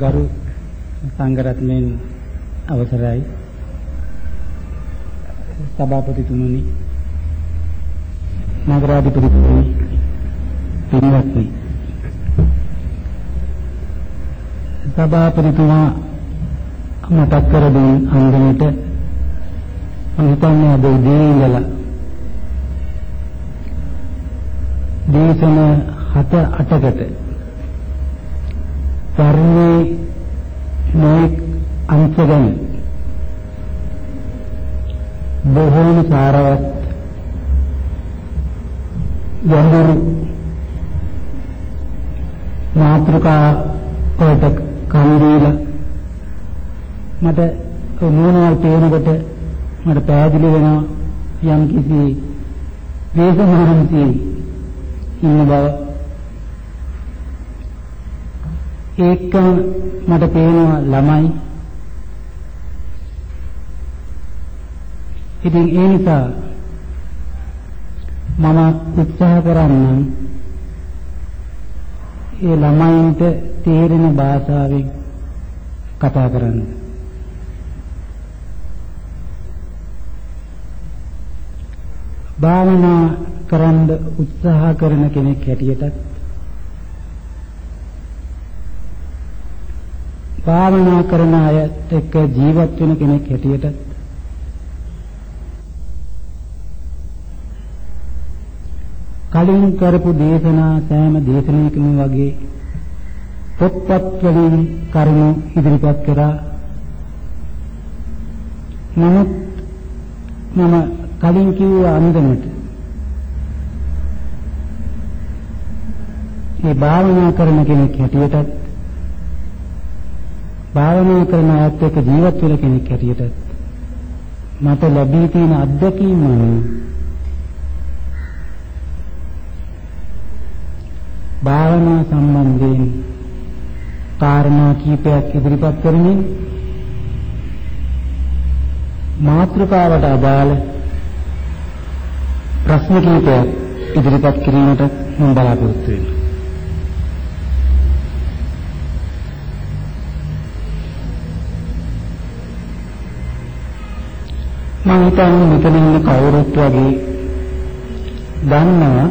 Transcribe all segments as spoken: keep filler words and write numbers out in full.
ගරු සංඝරත්නයන් අවසරයි සභාපතිතුමනි නගරාධිපතිතුමනි පින්වත්නි සභාපතිතුමා මතක් කර දුන් අන්දමට මම හිතන්නේ අද උදේ ඉඳලා දේශන හත අටකට ධර්මයේ නොයෙක් අංශ ගැන බොහෝම සාරවත් ගැඹුරු මාතෘකා වලට කන් දීලා මට මොනවල් තේරෙනකොට මට පැහැදිලි වෙනවා යම් කිසි දේශනාන්ති ඉන්න බව ඒකම මට පේනවා ළමයි ඉතින් ඒ නිසා මම උත්සාහ කරන්නම් ඒ ළමයින්ට තේරෙන භාෂාවෙන් කතා කරන්න. භාවනා කරන්න උත්සාහ කරන කෙනෙක් හැටියට භාවනා කරන අයත් එක්ක ජීවත් වෙන කෙනෙක් හැටියට කලින් කරපු දේශනා සෑම දේශනාවකම වගේ පොත්පත් වලින් කරුණු ඉදිරිපත් කරා. නමුත් මම කලින් කිව්ව අන්දමට මේ භාවනා කරන කෙනෙක් හැටියට භාවනා කරන අයත් එක්ක ජීවත් වෙන කෙනෙක් හැටියට මට ලැබී තියෙන අත්දැකීම භාවනා සම්බන්ධයෙන් කාරණා කීපයක් ඉදිරිපත් කරමින් මාතෘකාවට අදාළ ප්‍රශ්න කීපයක් ඉදිරිපත් කිරීමට මම බලාපොරොත්තු වෙනවා. මම හිතන්නේ මෙතන ඉන්න කවුරුත් වගේ දන්නවා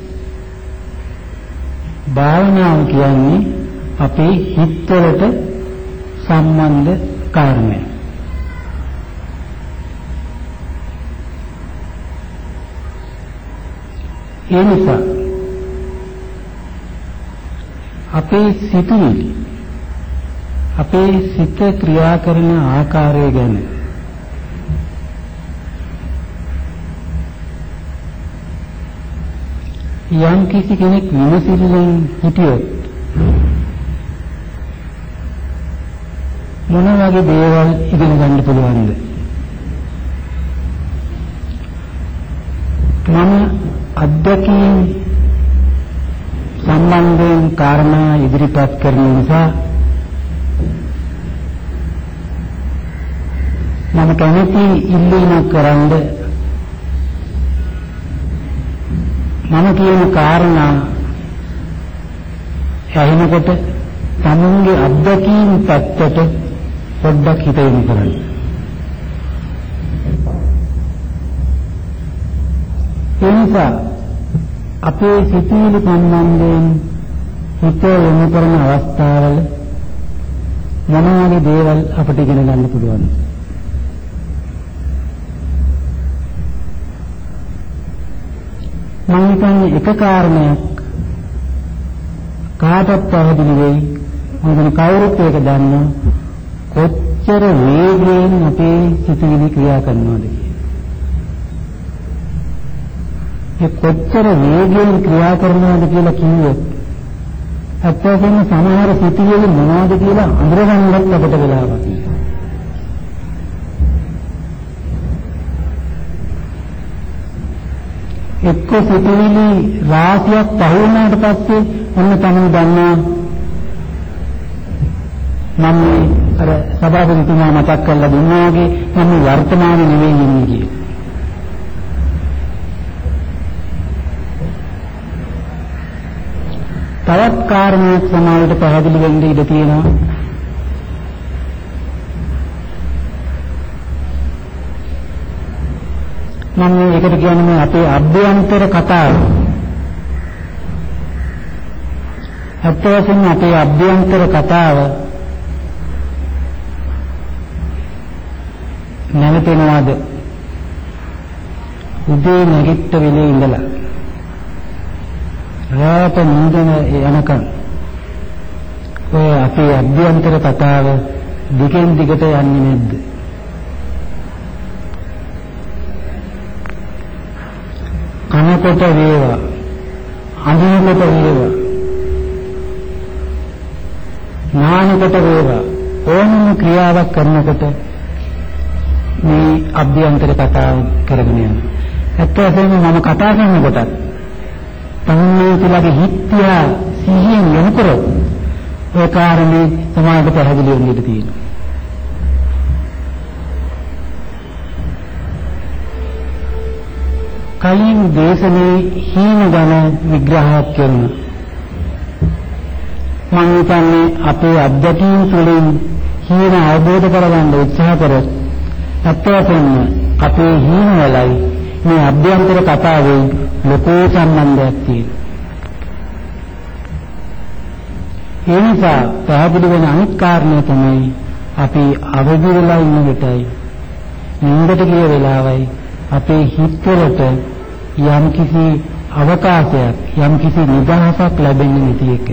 භාවනාව කියන්නේ අපේ හිතවලට සම්බන්ධ කාරණයක්. ඒ නිසා අපේ සිතුවිලි අපේ සිත ක්‍රියා කරන ආකාරය ගැන යම් කිසි කෙනෙක් විමසිල්ලෙන් හිටියොත් මොන වගේ දේවල් ඉගෙන ගන්න පුළුවන්ද? මම අත්දැකීම් සම්බන්ධයෙන් කාරණා ඉදිරිපත් කරන නිසා මම කැමති ඉල්ලීමක් කරන්ද මම කියන කාරණා ඇහෙනකොට තමන්ගේ අත්දැකීම් පැත්තට පොඩ්ඩක් හිත යොමු කරන්න. ඒ නිසා අපේ සිතුවිලි සම්බන්ධයෙන් හිත යොමු කරන අවස්ථාවල මොන වගේ දේවල් අපිට ඉගෙන ගන්න පුළුවන්? මම හිතන්නේ එක කාරණයක් කාටත් පැහැදිලි වෙයි. මොකද කවුරුත් ඒක දන්නවා කොච්චර වේගයෙන් අපේ සිතුවිලි ක්‍රියා කරනවද කියලා. ඒ කොච්චර වේගයෙන් ක්‍රියා කරනවද කියලා කිව්වොත් අත්‍යවශ්‍යම සමහර සිතුවිලි මොනවද කියලා අඳුරගන්නත් අපිට වෙලාවක් නෑ. එක්ක සිතුවිලි රාශියක් පහ වුණාට පස්සේ ඔන්න තමයි දන්නා මම අර සභාපතිතුමා මතක් කරලා දුන්නා වගේ මම වර්තමානයේ නෙවෙයි ඉන්නේ කියලා. තවත් කාරණයක් සමාජයට පැහැදිලි වෙන්න ඉඩ තියෙනවා. මම ඒකට කියන්නේ අපේ අභ්‍යන්තර කතාව. ඇත්ත වශයෙන්ම අපේ අභ්‍යන්තර කතාව නැවතෙනවාද? උදේ නැගිට වෙලේ ඉඳලා රාත නිදන යනකම් ඔය අපේ අභ්‍යන්තර කතාව දිගින් දිගට යන්නේ නැද්ද? කනකොට වේවා, අඳිනකොට වේවා, නානකොට වේවා, ඕනම ක්‍රියාවක් කරනකොට මේ අභ්‍යන්තර කතාව කරගෙන යනවා. ඇත්ත වශයෙන්ම මම කතා කරනකොටත් තමුන්ලගේ හිත්‍ය සිහියෙන් යොමුකරොත් ඒ කාරණේ සමාජයට පැහැදිලි වෙන්න ඉඩ තියෙනවා. කලින් දේශනේ හීන ගැන විග්‍රහයක් කරනවා. මම හිතන්නේ අපේ අධ්‍යක්ීම් තුළින් හීන අවබෝධ කරගන්න උත්සාහ කරොත් ඇත්ත වශයෙන්ම අපේ හීන වලයි මේ අභ්‍යන්තර කතාවේ ලොකු සම්බන්ධයක් තියෙනවා. ඒ නිසා පැහැදිලි වෙන අනිත් කාරණය තමයි අපි අවදි වෙලා ඉන්න විටයි නින්දට ගිය වෙලාවයි අපේ හිතවලට යම්කිසි අවකාශයක් යම්කිසි නිදහසක් ලැබෙන්නේ නැති එක.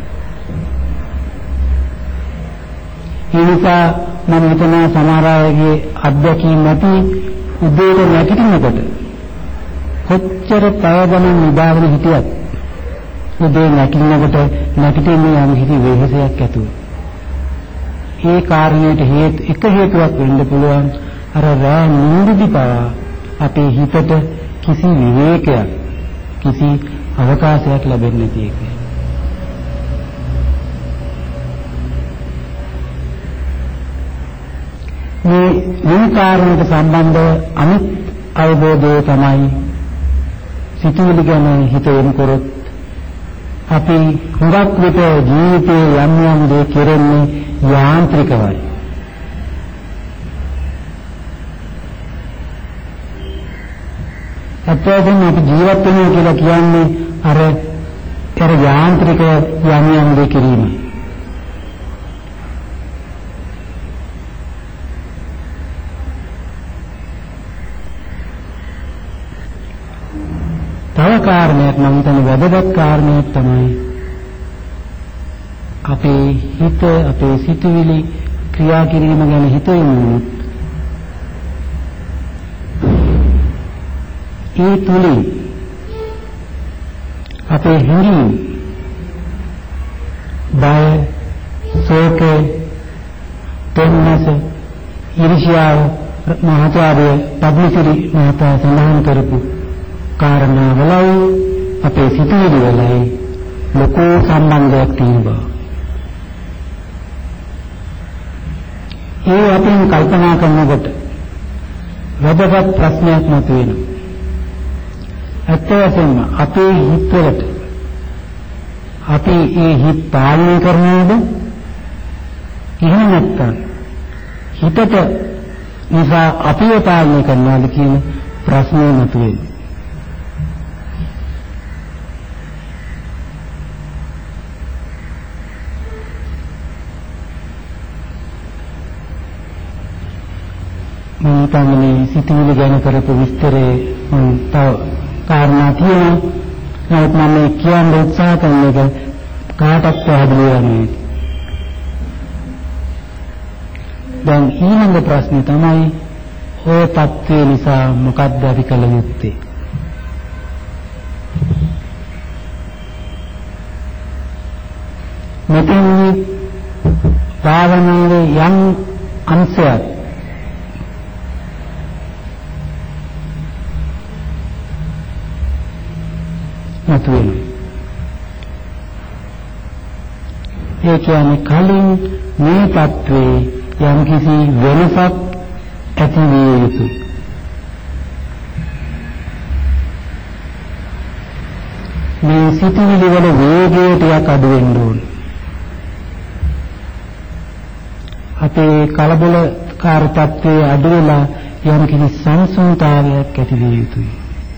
ඒ නිසා මම හිතනවා සමහර අයගේ අත්දැකීම් නැති උදේට නැගිටිනකොට කොච්චර පැයදම නිදාගෙන හිටියත් උදේ නැගිටිනකොට නැගිටින්නේ යම් කිසි වෙහෙසයක් ඇතුව. ඒ කාරණයට හේතු එක හේතුවක් වෙන්න පුළුවන් අර රෑ නිින්දදී පවා අපේ හිතට කිසි විවේකයක් කිසි අවකාශයක් ලැබෙන්නේ නැති එක. මේ මේ කාරණයට සම්බන්ධව අනිත් අවබෝධය තමයි සිතුවිලි ගැන හිත යොමු කරොත් අපි හුඟක් විට ජීවිතයේ යම් යම් දේ කෙරෙන්නේ යාන්ත්‍රිකවයි. අත්‍යවශ්‍යම අපි ජීවත් වෙනවා කියලා කියන්නේ අර අර යාන්ත්‍රික යම් යම් දේ කිරීමයි. තව කාරණයක් මම හිතන්නේ වැදගත් කාරණයක් තමයි අපේ හිත අපේ සිතුවිලි ක්‍රියා කිරීම ගැන හිතෙන්නේ ඒ තුලින් අපේ හිරින් බය සෝක තොන්නස ඊර්ෂ්‍යාව මහතාවය පබ්ලිසිටි මහතා සඳහන් කරපු කාරණාවලයි අපේ සිතුවිලි වලයි ලොකු සම්බන්ධයක් තියෙනවා. ඒ අපින් කල්පනා කරනකොට වැදගත් ප්‍රශ්නයක් මතුවෙනවා. ඇත්ත වශයෙන්ම අපේ හිතවලට අපි ඒ හිත පාලනය කරනවද? එහෙම නැත්නම් හිතට නිසා අපිව පාලනය කරනවද කියන ප්‍රශ්නේ මතුවෙනවා. මම තමයි සිතුවිලි ගැන කරපු විස්තරේ මම තව කාරණා තියෙනවා. නමුත් මම කියන්න උත්සාහ කරන එක කාටත් පැහැදිලි වෙන්නේ. දැන් ඊළඟ ප්‍රශ්නේ තමයි ඔය තත්ත්වය නිසා මොකක්ද අපි කළ යුත්තේ? මෙතන භාවනාවේ යම් අංශයක් මතුවෙන. ඒ කියන්නේ කලින් මේ තත්ත්වේ යම්කිසි වෙනසක් ඇති විය යුතුයි. මේ සිතුවිලි වල වේගය ටිකක් අඩු වෙන්න ඕන. අපේ කලබලකාර තත්ත්වයේ අඩු වෙලා යම් කිසි සංසුන්තාවයක් ඇති විය යුතුයි.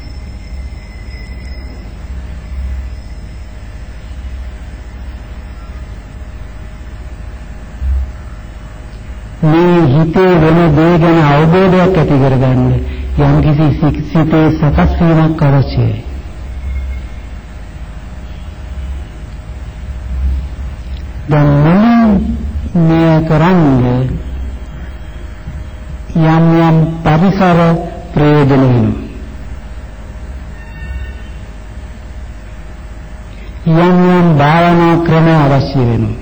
මේ හිතේ වෙන දේ ගැන අවබෝධයක් ඇති කරගන්න යම් කිසි සිතේ සකස් වීමක් අවශ්‍යයි. දැන් මුලින් මේ කරන්නේ යම් යම් පරිසර ප්‍රයෝජන වෙනවා. යම් යම් භාවනා ක්‍රම අවශ්‍ය වෙනවා.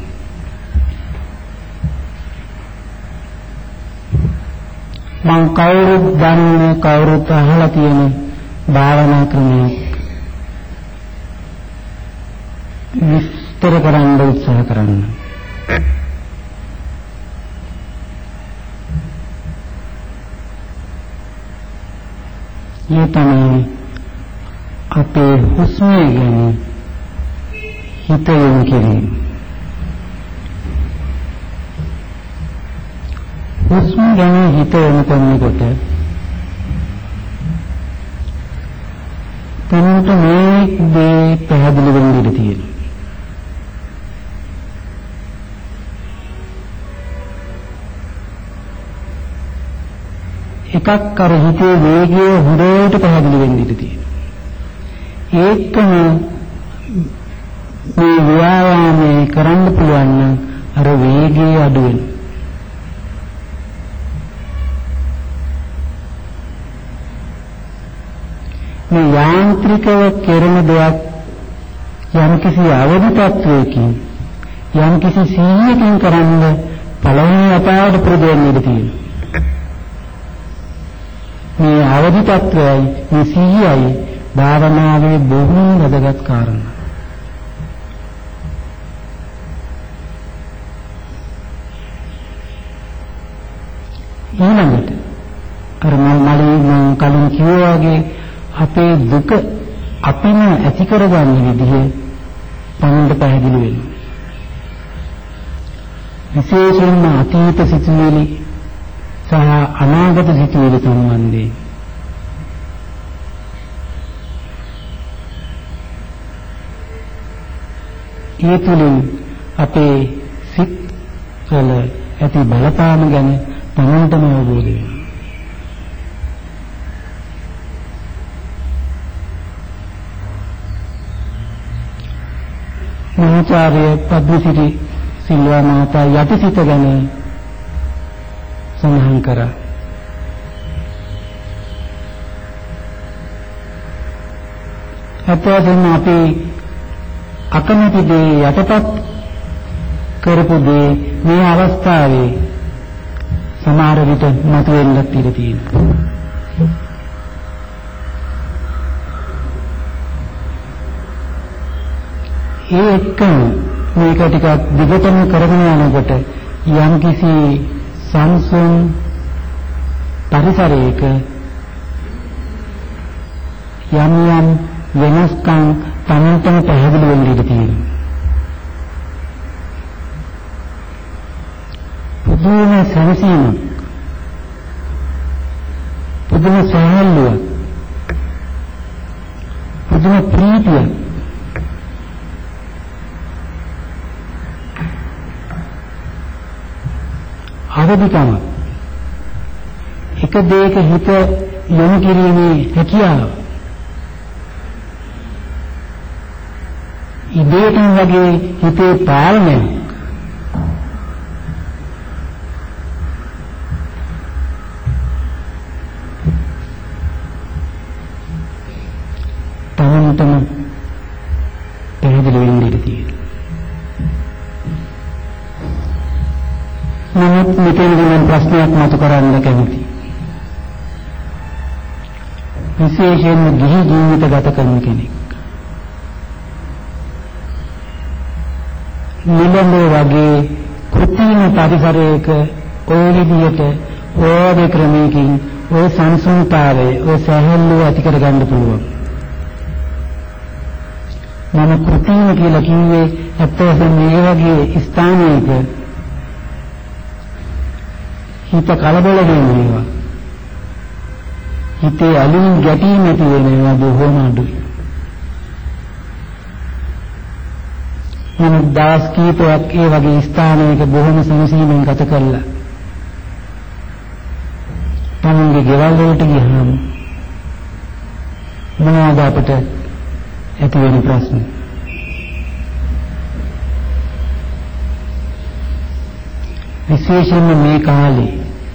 මං කවුරුත් දන්නේ කවුරුත් අහලා තියෙන භාවනා ක්‍රමයක් විස්තර කරන්න උත්සාහ කරන්න. මේ තමයි අපේ හුස්ම ගැන හිත යොමු කිරීම. හුස්ම ගැන හිත යොමු කරනකොට තමන්ට මේ දේ පැහැදිලි වෙන්න ඉඩ තියෙනවා. එකක් අර හිතේ වේගය හොඳට පැහැදිලි වෙන්න ඉඩ තියෙනවා. ඒකම මේ ව්‍යායාමයේ කරන්න පුළුවන් නම් අර වේගය අඩු වෙනවා. මේ යාන්ත්‍රිකව කෙරෙන දෙයක් යම්කිසි අවදි තත්වයකින් යම්කිසි සීයකින් කරන්න පළවෙනි අපායට ප්‍රදේන්න ඉඩ තියෙනවා. මේ අවදි තත්වයයි මේ සීයයි භාවනාවේ බොහොම වැදගත් කාරණා. ඊළඟට අර මම මලින් කලින් කිව්වා වගේ අපේ දුක අපිම ඇති කරගන්න විදිහ තමන්ට පැහැදිලි වෙනවා. විශේෂයෙන්ම අතීත සිතුවිලි සහ අනාගත සිතුවිලි සම්බන්ධයෙන් ඒ තුළින් අපේ සිත් වල ඇති බලපාන ගැන තමන්ටම අවබෝධ වෙනවා. මහාචාර්ය පද්මසිරි සිල්වා මහතා යටිසිත ගැන සඳහන් කරා. අපෝසෙන් අපි අකමැති දේ යටපත් කරපු දේ මේ අවස්ථාවේ සමහර විට මතුවෙන්නත් ඉඩ තියෙනවා. ඒ එක්කම මේක ටිකක් දිගටම කරගෙන යනකොට යම්කිසි සංසුන් පරිසරයක යම් යම් වෙනස්කම් තමන්ටම පැහැදිලි වෙන්න ඉඩ තියෙනවා. පුදුම සංසීමක්, පුදුම සහල්ලුවක්, පුදුම ප්‍රීතියක්, අවදිකම, එක දෙයක හිත යොමු කිරීමේ හැකියාව, ඉබේටම වගේ හිතේ පාලනය, තමන්ටම පැහැදිලි වෙන්න ඉඩ තියෙනවා. නමුත් මෙතනදී මම ප්‍රශ්නයක් මතු කරන්න කැමතියි. විශේෂයෙන්ම ගිහි ජීවිත ගත කරන කෙනෙක් නිලම්බේ වගේ කෘත්‍රිම පරිසරයක ඔය විදිහට ඕද ක්‍රමයකින් ඔය සංසුන්තාවයේ ඔය සැහැල්ලුව ඇති කරගන්න පුළුවන්. මම කෘත්‍රිම කියලා කිව්වේ ඇත්තටම මේ වගේ ස්ථානයක හිත කලබල වෙනවා. හිතේ අලුන් ගැටීම් ඇති වෙනවා බොහෝම අඩුයි. මම දවස් කීපයක් ඒ වගේ ස්ථානයක බොහොම සමසීමෙන් ගත කළා. තමන්ගේ ගෙවල් වලට ගියාම මොනවද අපට ඇති වෙන ප්‍රශ්න? විශේෂයෙන්ම මේ කාලේ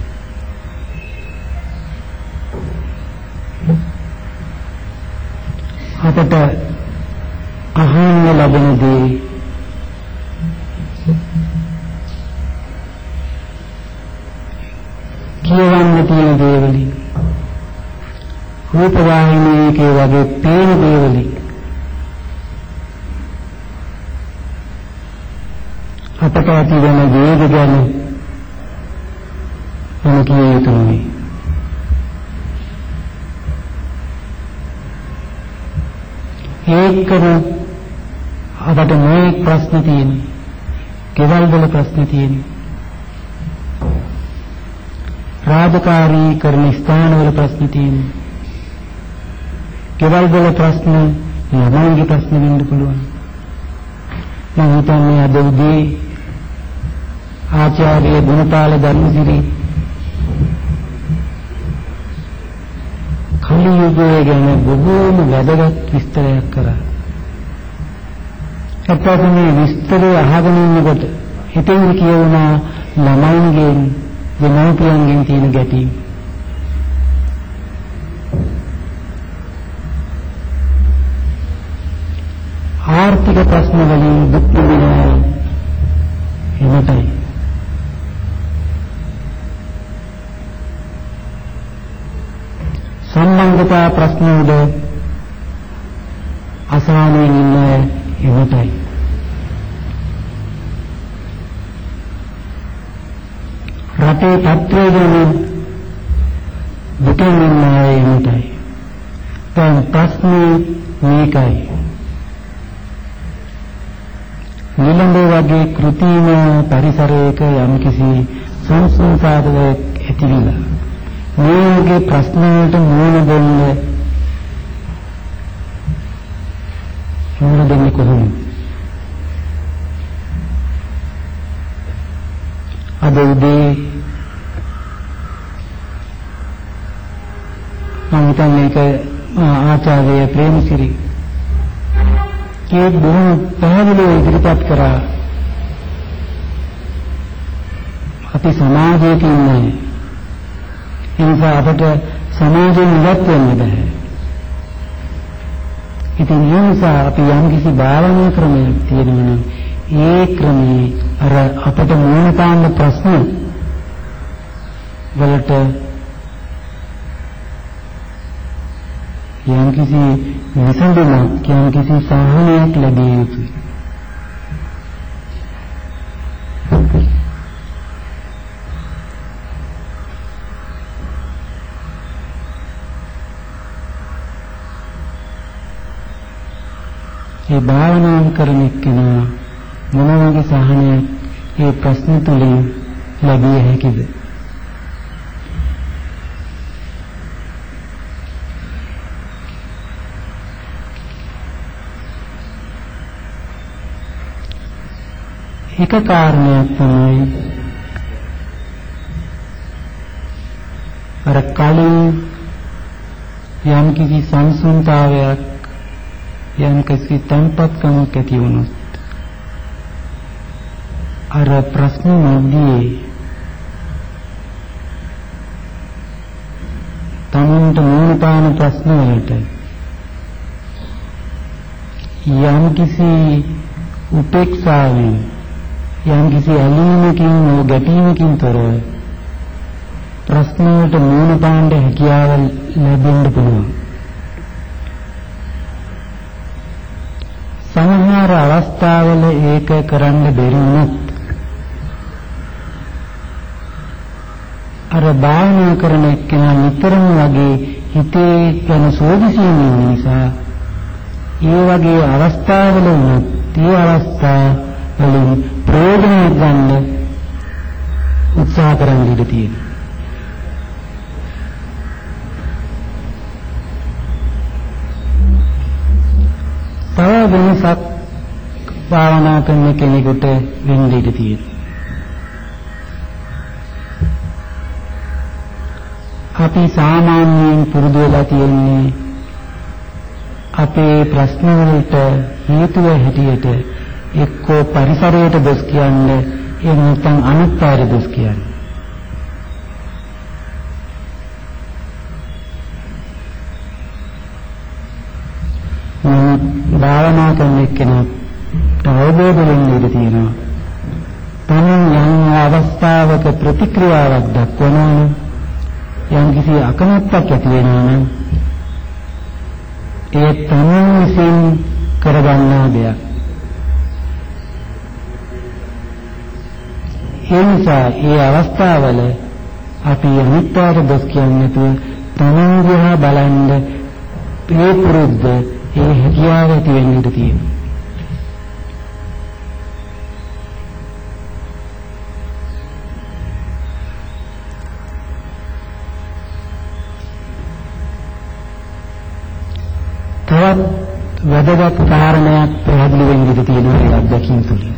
අපට අහන්න ලැබෙන දේ කියවන්න තියෙන දේවලින් රූපවාහිනියකේ වගේ පේන දේවලින් අපට ඇති වෙන වේග ගැන මම කිය යුතුයි. ඒකම අපට මේ ප්‍රශ්න තියෙනවා. කෙවල් වල ප්‍රශ්න තියෙනවා. රාජකාරී කරන ස්ථානවල ප්‍රශ්න තියෙනවා. කෙවල් වල ප්‍රශ්න ළමයින්ගේ ප්‍රශ්න වෙන්න පුළුවන්. මම හිතන්නේ අද උදේ ආචාර්ය ගුණපාල ධර්මසිරි කලියුගයේ ගැන බොහෝම වැදගත් විස්තරයක් කරා. අපට මේ විස්තරය අහගෙන ඉන්නකොට හිතෙන් කියවුණා ළමයින්ගෙන් දෙමව්පියන්ගෙන් තියෙන ගැටීම්. ආර්ථික ප්‍රශ්න වලින් දුක් විඳිනවා එමටයි. සම්බන්ධතා ප්‍රශ්න උඩ අසහනයෙන් ඉන්න එමටයි. රටේ තත්ත්වය ගැන දුකින් ඉන්න එමටයි. දැන් ප්‍රශ්නේ මේකයි. නිලම්බේ වගේ කෘතිම පරිසරයක යම්කිසි සංස්කෘතික සාධකයක් ඇතිවිලා මේගේ ප්‍රශ්න වලට මුහුණ දෙන්න මුහුණ දෙන්නේ කොහොමද? අද උදේ මම හිතන්නේ ඒක ආචාර්ය ප්‍රේමසිරි කේ බොහොම පැහැදිලිව ඉදිරිපත් කරා. අපි සමාජයක ඉන්නේ. ඒ නිසා අපට සමාජයෙන් ඉවත් වෙන්න බෑ. ඉතින් ඒ නිසා අපි යම් කිසි භාවනා ක්‍රමයක් තියෙනවා නම් ඒ ක්‍රමයේ අර අපට මුණ පාන්න ප්‍රශ්න වලට යම් කිසි විසඳුමක් යම් කිසි සාහනයක් ලැබිය යුතුයි. ඒ භාවනා කරන එක්කෙනා මොන වගේ සාහනයක් ඒ ප්‍රශ්න තුළින් ලැබිය හැකිද? එක කාරණයක් තමයි අර කලින් යම් කිසි සංසුන්තාවයක් යම් කිසි තන්පත්කමක් ඇති වුණොත් අර ප්‍රශ්න මැදියේ තමන්ට මුණ පාන ප්‍රශ්න වලට යම් කිසි උපේක්ෂාවෙන් යම් කිසි ඇලීමකින් හෝ ගැටීමකින් තොර ප්‍රශ්න වලට මුණ පාන්න හැකියාව ලැබෙන්න පුළුවන්. සමහර අවස්ථාවල ඒක කරන්න බැරි වුණත් අර භාවනා කරන එක්කෙනා නිතරම වගේ හිතේ යන සෝදිසියෙන් ඉන්න නිසා ඒ වගේ අවස්ථාවල වුණත් ඒ අවස්ථා වලින් ප්‍රයෝජන ගන්න උත්සාහ කරන්න ඉඩ තියෙනවා. තව වෙනසක් භාවනා කරන කෙනෙකුට වෙන්න ඉඩ තියෙනවා. අපි සාමාන්‍යයෙන් පුරුදු වෙලා තියෙන්නේ අපේ ප්‍රශ්න වලට හේතුව හැටියට එක්කෝ පරිසරයට දොස් කියන්නේ එහෙම නැත්නම් අනිත් අයට දොස් කියන්නේ. භාවනා කරන එක්කෙනාට අවබෝධ වෙන්න ඉඩ තියෙනවා. තමන් යම් අවස්ථාවක ප්‍රතික්‍රියාවක් දක්වනවා නම් යම් කිසි අකමැත්තක් ඇති වෙනවා නම් ඒ තමන් විසින් කරගන්නා දෙයක්. ඒ නිසා ඒ අවස්ථාවල අපි අනිත්‍යයට දොස් කියන්නේ නැතුව තමන් දිහා බලන්න ඒ පුරුද්ද ඒ හැකියාව ඇති වෙන්න ඉඩ තියෙනවා. තවත් වැදගත් කාරණයක් පැහැදිලි වෙන්න ඉඩ තියෙනවා ඒ අත්දැකීම් තුළින්.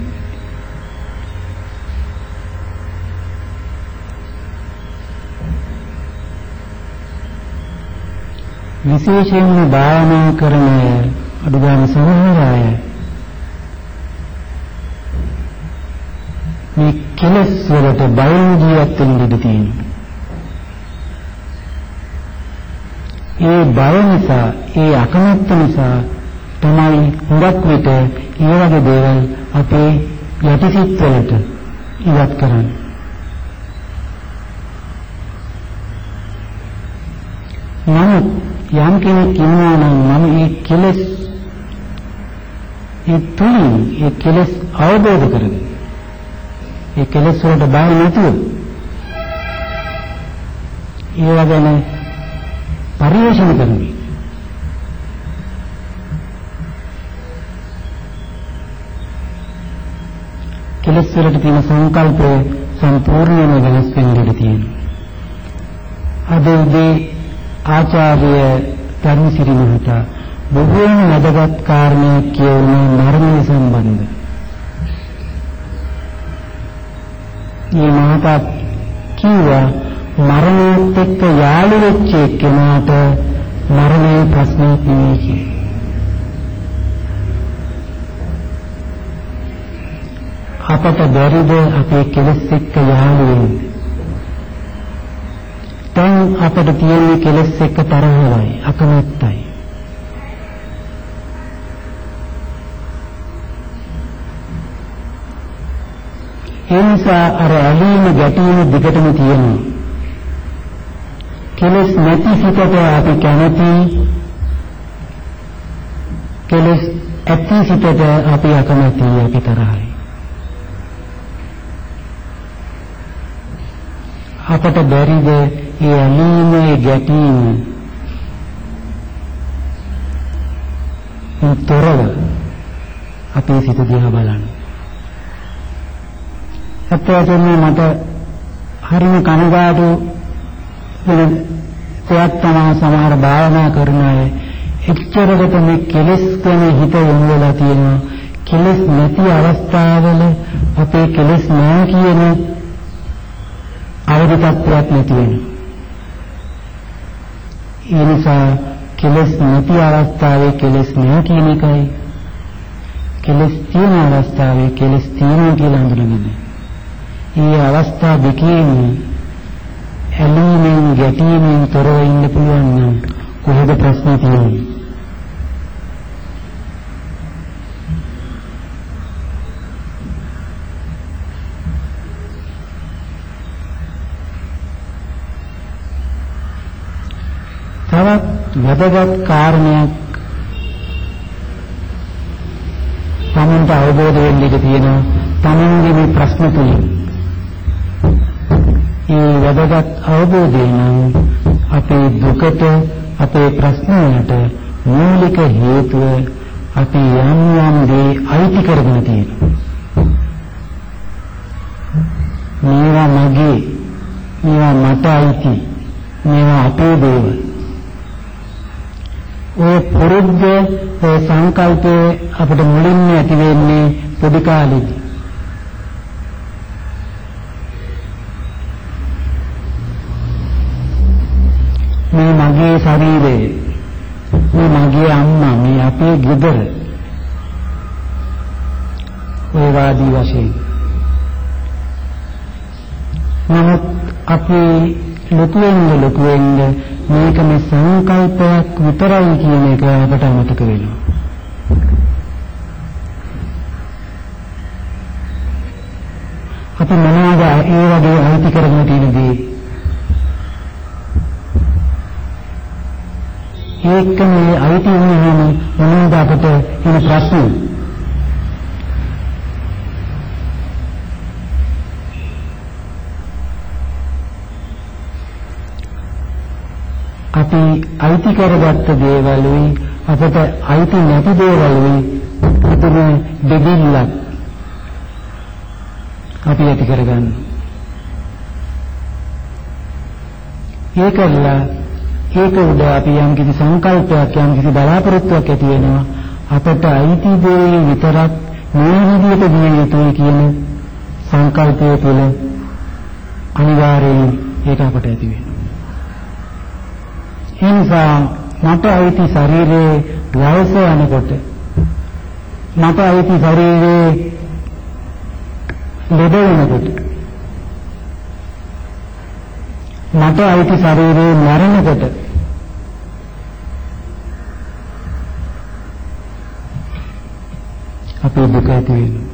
විශේෂයෙන්ම භාවනා කරන අනුගාමී සමහර අය මේ කෙලෙස් වලට බයෙන් ජීවත් වෙන්න ඉඩ තියෙනවා. ඒ බය නිසා, ඒ අකමැත්ත නිසා තමයි හුඟක් විට ඒ වගේ දේවල් අපේ යටිසිත් වලට ඉවත් කරන්නේ. නමුත් යම් කෙනෙක් ඉන්නවා නම් මම මේ කෙලෙස් ඒ තුලින් ඒ කෙලෙස් අවබෝධ කරගන්න. ඒ කෙලෙස් වලට බය නැතුව ඒවා ගැන පරිශන කරන්නේ. කෙලෙස් වලට තියෙන සංකල්පය සම්පූර්ණයෙන්ම වෙනස් වෙන්න ඉඩ තියෙනවා. අද උදේ ආචාර්ය ධර්මසිරි මහතා බොහෝම වැදගත් කාරණයක් කියවුණා මරණය සම්බන්ධ. මේ මහතා කිව්වා මරණයත් එක්ක යාළු වෙච්ච කෙනාට මරණය ප්‍රශ්නයක් නෙවෙයි කියලා. අපට බැරිද අපේ කෙලෙස් එක්ක යාළු වෙන්න? දැන් අපට තියෙන කෙලෙස් එක්ක තරහවයි, අකමැත්තයි. ඒ නිසා අර ඇලීම ගැටීම දිගටම තියෙනවා. කෙලෙස් නැති සිතට අපි කැමති, කෙලෙස් ඇති සිතට අපි අකමැති, අපි තරහයි. අපට බැරිද ඒ ඇලීම, ඒ ගැටීම තොරව අපේ සිත දිහා බලන්න. ඇත්තටම මට හරිම කනගාටු වෙන දෙයක් තමයි සමහර භාවනා කරන අය එච්චරකට මේ කෙලෙස් ගැන හිත යොමු වෙලා තියෙනවා. කෙලෙස් නැති අවස්ථාවල අපේ කෙලෙස් නැහැ කියන අවදි තත්ත්වයක් නැති වෙනවා. ඒ නිසා කෙලෙස් නැති අවස්ථාවේ කෙලෙස් නැහැ කියන එකයි, කෙලෙස් තියෙන අවස්ථාවේ කෙලෙස් තියෙනවා කියලා හඳුනගන්න. මේ අවස්ථා දෙකේම ඇලීමෙන් ගැටීමෙන් තොරව ඉන්න පුළුවන් නම් කොහෙද ප්‍රශ්නේ තියෙන්නේ? තවත් වැදගත් කාරණයක් තමන්ට අවබෝධ වෙන්න ඉඩ තියෙනවා. තමන්ගේ මේ ප්‍රශ්න තුලින් ඒ වැදගත් අවබෝධය නම් අපේ දුකට, අපේ ප්‍රශ්න වලට මූලික හේතුව අපි යම් යම් දේ අයිති කරගෙන තියෙනවා. මේවා මගේ, මේවා මට අයිති, මේවා අපේ දේවල්. ඔය පුරුද්ද ඔය සංකල්පයේ අපිට මුලින්ම ඇති වෙන්නේ පොඩි කාලේදී. මේ මගේ ශරීරය, මේ මගේ අම්මා, මේ අපේ ගෙදර ඔය වාදී වශයෙන්. නමුත් අපි ලොකු වෙන්න ලොකු වෙන්න මේක මේ සංකල්පයක් විතරයි කියන එක අපට අමතක වෙනවා. අපි මොනවාද ඒ වගේ අයිති කරගෙන තියෙනදී ඒක මේ අයිති වෙනවම මොනවාද අපට එන ප්‍රශ්න? අපි අයිති කරගත්ත දේවලුයි අපට අයිති නැති දේවලුයි පුදුම දෙවිල්ලක් අපි ඇති කරගන්න. ඒකilla ඒක උඩ අපි යම් කිසි සංකල්පයක් යම් කිසි බලාපොරොත්තුවක් ඇති වෙනවා. අපට අයිති දේ විතරක් මේ විදිහට දිය යුතුයි කියන සංකල්පය තුළ අනිවාර්යයෙන් ඒක අපට ඇති වෙනවා. එනිසා මට අයිති ශරීරයේ වයස යනකොට මට අයිති ශරීරයේ ලෙඩ වෙනකොට මට අයිති ශරීරයේ මරණකොට අපේ දුක ඇති වෙනවා.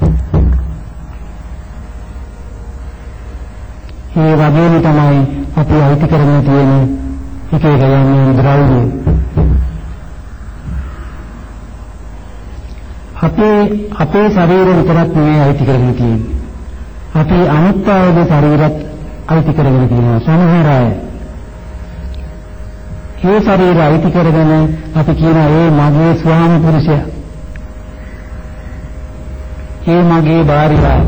ඒ වගේම තමයි අපි අයිති කරගෙන තියෙන එක එක යන්නේ ද්‍රව්‍ය. අපේ අපේ ශරීරය විතරක් නෙවෙයි අයිති කරගෙන තියෙන්නේ. අපේ අනිත් අයගේ ශරීරත් අයිති කරගෙන තියෙනවා. සමහර අය ඒ ශරීරය අයිති කරගෙන අපි කියනවා ඒ මගේ ස්වාමි පුරුෂයා, ඒ මගේ භාර්යාව.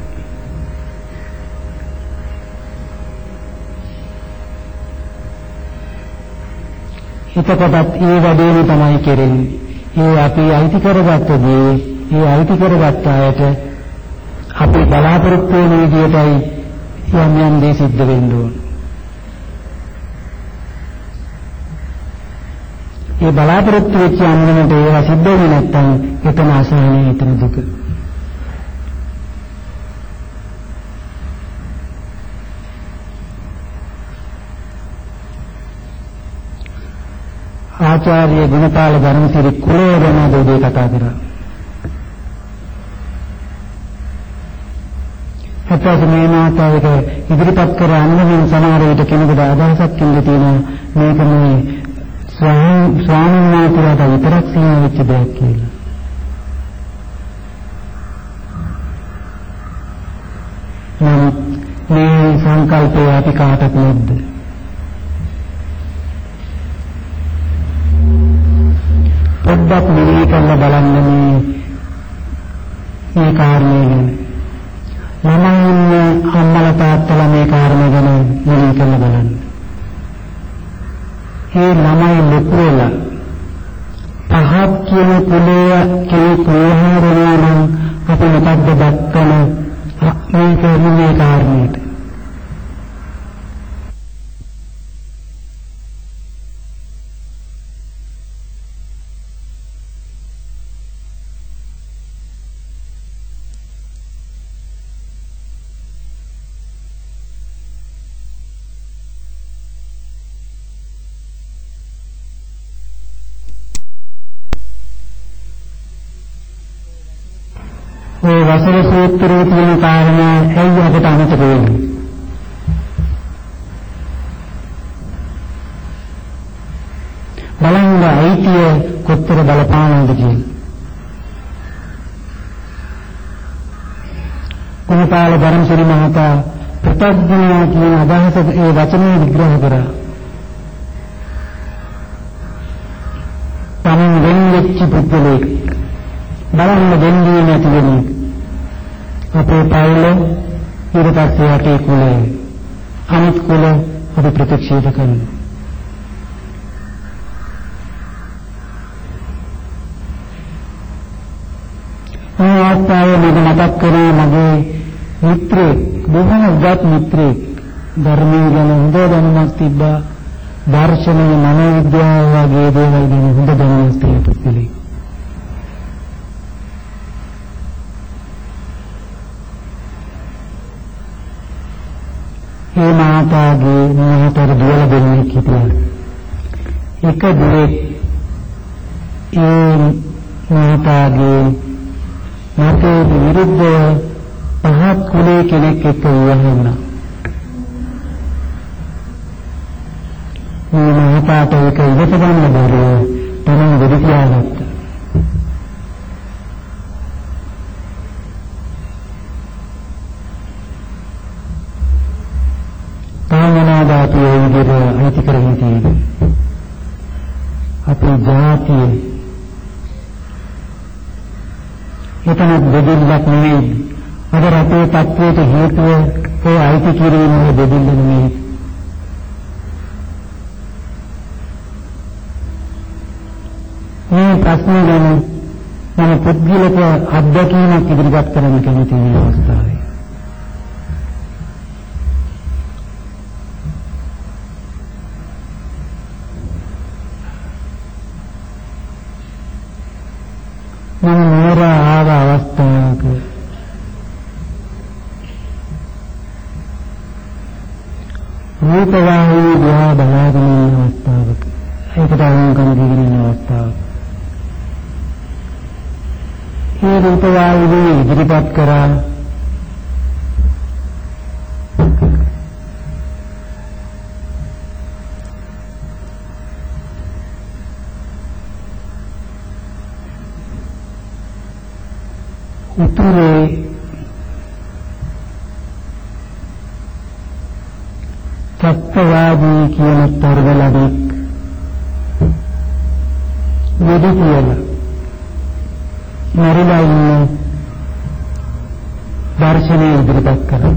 එතකොටත් ඒ වැඩේම තමයි කෙරෙන්නේ. ඒ අපි අයිති කරගත්ත දේ, ඒ අයිති කරගත්ත අයට අපි බලාපොරොත්තු වෙන විදිහටයි යම් යම් දේ සිද්ධ වෙන්න ඕන. ඒ බලාපොරොත්තු වෙච්ච අන්දමට ඒවා සිද්ධ වෙන්නේ නැත්නම් එතන අසහනයි, එතන දුක. ආචාර්ය ගුණපාල ධර්මසිරි කුලය ගැන දෝදේ කතා කරා. අපේ මේ මාතාවක ඉදිරිපත් කර අන්නමින් සමහර විට කෙනෙකුට අදහසක් ඉන්න තියෙනවා මේක මේ ස්වාමීන් වහන්සේලාට විතරක් සීමා වෙච්ච දෙයක් කියලා. නමුත් මේ සංකල්පය අපි කාටත් නැද්ද? පොඩ්ඩක් මෙලී කරලා බලන්න මේ මේ කාරණේ ගැන. මම අම්මලා තාත්තලා මේ කාරණේ ගැන මෙලී කරලා බලන්න. ඒ ළමයි ලොකු වෙලා පහක් කියන කුලයේ කෙනෙක් වහරනවා නම් අපි මොකද්ද දක්වන මේ කියන්නේ කාරණේට. ඒ වසර සූත්‍රයේ තියෙන කාරණා ඇයි අපට අමතක වෙන්නේ? බලන්න අයිතිය කොතර බලපානවද කියලා. ගුණපාල ධර්මසිරි මහතා ප්‍රත්‍යඥා කියන අදහස ඒ වචනේ විග්‍රහ කරා. තමන් වෙන්වෙච්ච පුද්ගලයෙක් බලන්න දෙන්නේ නැති වෙන්නේ අපේ පවුල ඊට පස්සේ අපේ කුලය අනිත් කුල අපි ප්‍රතික්ෂේප කරනවා. මේ අවස්ථාවේ මම මතක් කරේ මගේ මිත්‍රෙක්, බොහොම උගත් මිත්‍රෙක්, ධර්මයේ ගැන හොඳ දැනුමක් තිබ්බා, දර්ශනීය මනෝවිද්‍යාව වගේ දේවල් ගැන හොඳ දැනුමක් තිබුණා. ඒ මාතාගේ මොහතර දුවල දෙන්නෙක් හිටියා. එක දුරේ ඒ මාතාගේ මාතේ විරුද්ධ පහත් කුලේ කෙනෙක් එක්ක විවාහ වුණා. මේ මාතාට ඒක ඉවත ගන්න බැරුව තමන් වෙඩි තියාගත්තා. තාමනාදාතිය විදිහට අයිති කරගෙන තියෙනවා. අපේ ජාතිය එතන දෙදිල්ලක් නෙවෙයි. අද රටේ තත්ත්වයට හේතුව ඒ අයිති කිරීම දෙදිල්ල නෙවෙයි. මේ ප්‍රශ්න ගැන මම පුද්ගලික අත්දැකීමක් ඉදිරිපත් කරන්න කැමති මේ අවස්ථාවේ. මම නෝර ආව අවස්ථාවක රූපවාහිනිය දිහා බලාගෙන ඉන්න අවස්ථාවක ඒකට අනුකම්ප දීගෙන ඉන්න අවස්ථාවක ඒ රූපවාහිනිය ඉදිරිපත් කරා උතුරේ සත්‍යවාදී කියන තරවලෙක් වෙඩි කියලා මරිලා ඉන්න දර්ශනය ඉදිරිපත් කරා.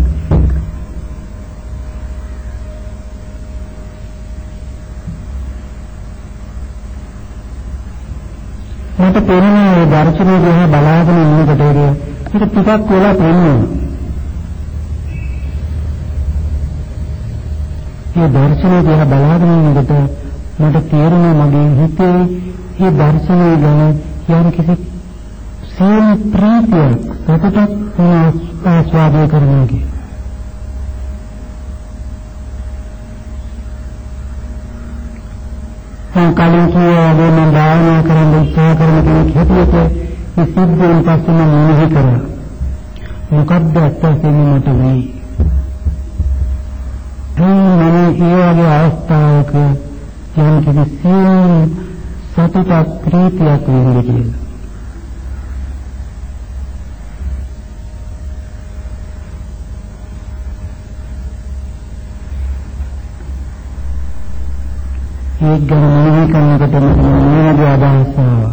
මට පේන්නේ ඒ දර්ශනය දිහා බලාගෙන ඉන්නකොට ඒක ටිකක් වෙලා පේනවා. ඒ දර්ශනය දිහා බලාගෙන ඉන්නකොට මට තේරුණා මගේ හිතේ ඒ දර්ශනය ගැන යම් කිසි සියුම් ප්‍රීතියක් සතුටක් ආස්වාදනය කරනවා කිය. මම කලින් කිව්වා මම භාවනා කරන්න උත්සාහ කරන කෙනෙක් හිටියට මේ සිද්ධියෙන් පස්සේ මම මොනවද කරා? මොකද්ද ඇත්තටම මට වෙයි? මම ඒ වගේ අවස්ථාවක යම් කිසි සියුම් සතුටක් ප්‍රීතියක් වෙන්නේ කියලා. ඒක ගැන මෙනෙහි කරනකොට මේ වගේ අදහස් ආවා.